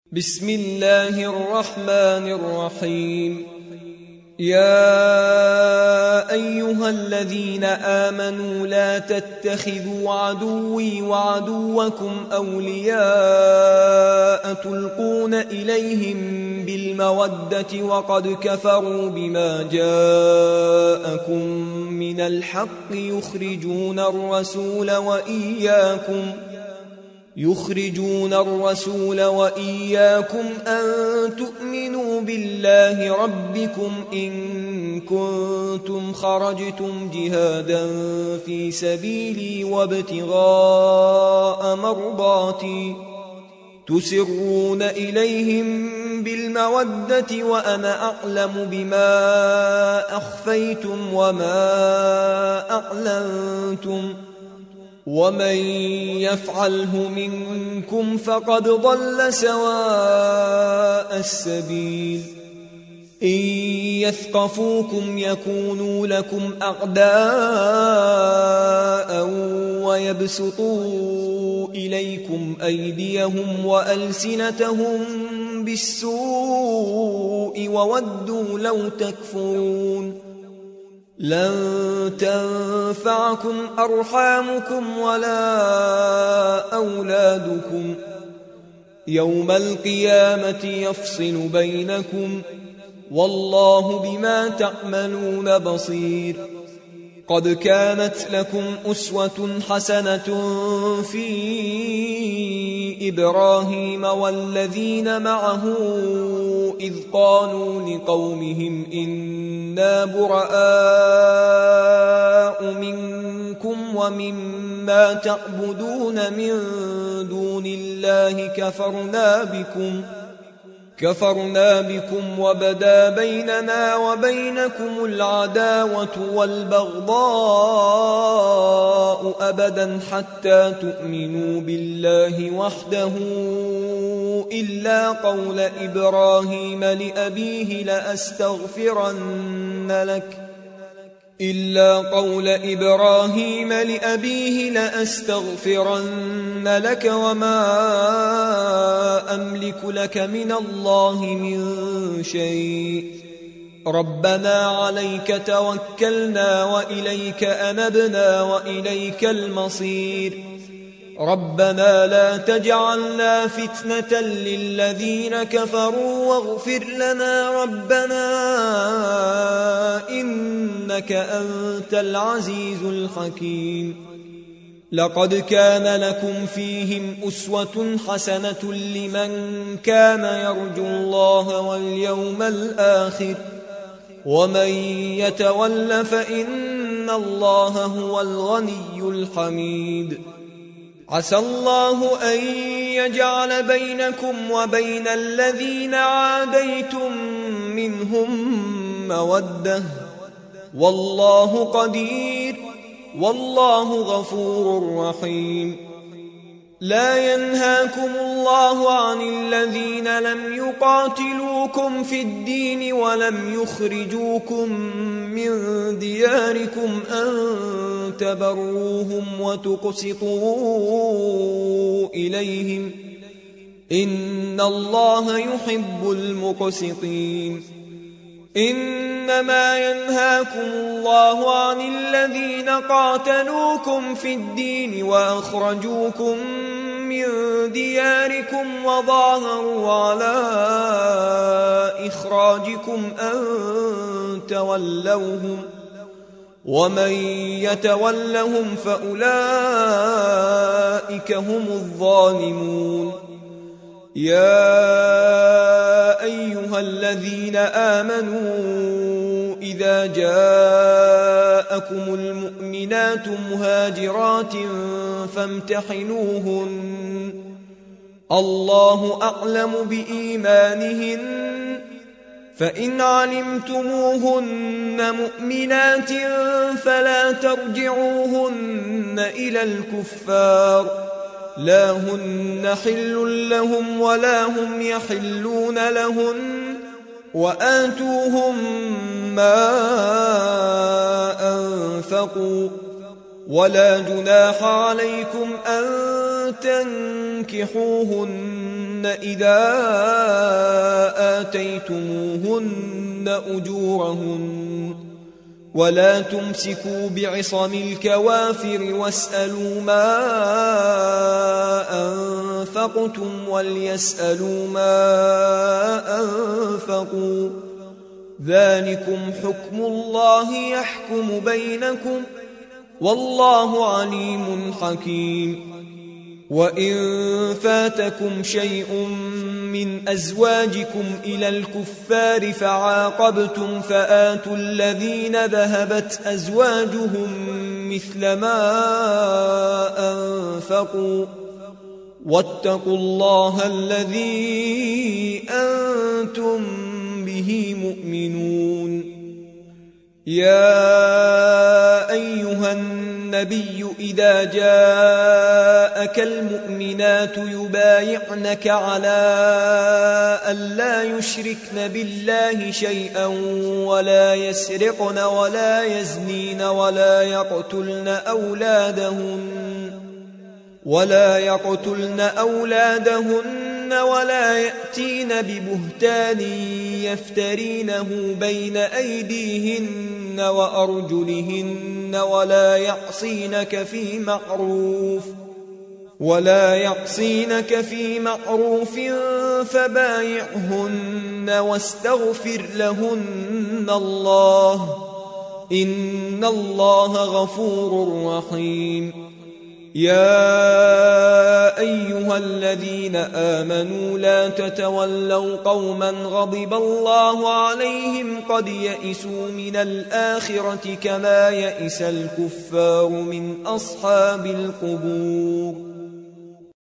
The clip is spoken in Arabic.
بسم الله الرحمن الرحيم. يا أيها الذين آمنوا لا تتخذوا عدوي وعدوكم أولياء تلقون إليهم بالمودة وقد كفروا بما جاءكم من الحق يخرجون الرسول وإياكم أن تؤمنوا بالله ربكم إن كنتم خرجتم جهادا في سبيلي وابتغاء مرضاتي تسرون إليهم بالمودة وأنا أعلم بما أخفيتم وما أعلنتم ومن يفعله منكم فقد ضل سواء السبيل. إن يثقفوكم يكونوا لكم أعداء ويبسطوا إليكم أيديهم وألسنتهم بالسوء وودوا لو تكفرون. لن تنفعكم أرحامكم ولا أولادكم يوم القيامة يفصل بينكم والله بما تعملون بصير. قد كانت لكم أسوة حسنة في إبراهيم والذين معه إذ قالوا لقومهم إنا براء منكم ومما تعبدون من دون الله كفرنا بكم وبدا بيننا وبينكم العداوة والبغضاء أبدا حتى تؤمنوا بالله وحده إلا قول إبراهيم لأبيه لأستغفرن لك وما أملك لك من الله من شيء. ربنا عليك توكلنا وإليك أنبنا وإليك المصير. ربنا لا تجعلنا فتنة للذين كفروا واغفر لنا ربنا إنك أنت العزيز الحكيم. لقد كان لكم فيهم أسوة حسنة لمن كان يرجو الله واليوم الآخر ومن يتول فإن الله هو الغني الحميد. عسى الله أن يجعل بينكم وبين الذين عاديتم منهم مودة والله قدير والله غفور رحيم. لا ينهاكم الله عن الذين لم يقاتلوكم في الدين ولم يخرجوكم من دياركم أن تبروهم وتقسطوا إليهم إن الله يحب المقسطين. إنما ينهاكم الله عن الذين قاتلوكم في الدين وأخرجوكم من دياركم وظاهروا على إخراجكم أن تولوهم ومن يتولهم فأولئك هم الظالمون. يا أيها الذين آمنوا إذا جاءكم المؤمنات مهاجرات فامتحنوهن الله أعلم بإيمانهن فإن علمتموهن مؤمنات فلا ترجعوهن إلى الكفار لا هن حل لهم ولا هم يحلون لهن وآتوهم ما أنفقوا ولا جناح عليكم أن تنكحوهن إذا آتيتموهن أجورهن ولا تمسكوا بعصم الكوافر واسألوا ما أنفقتم وليسألوا ما أنفقوا ذلكم حكم الله يحكم بينكم والله عليم حكيم وإن فاتكم شيء من أزواجكم إلى الكفار فعاقبتم فآتوا الذين ذهبت أزواجهم مثل ما أنفقوا واتقوا الله الذي أنتم به مؤمنون يا أيها النبي إذا جاءك المؤمنات يبايعنك على ألا يشركن بالله شيئا ولا يسرقن ولا يزنين ولا يقتلن أولادهن ولا يأتين ببهتان يفترينه بين أيديهن وأرجلهن ولا يعصينك في معروف فبايعهن واستغفر لهن الله إن الله غفور رحيم يا أيها الذين آمنوا لا تتولوا قوما غضب الله عليهم قد يئسوا من الآخرة كما يئس الكفار من أصحاب القبور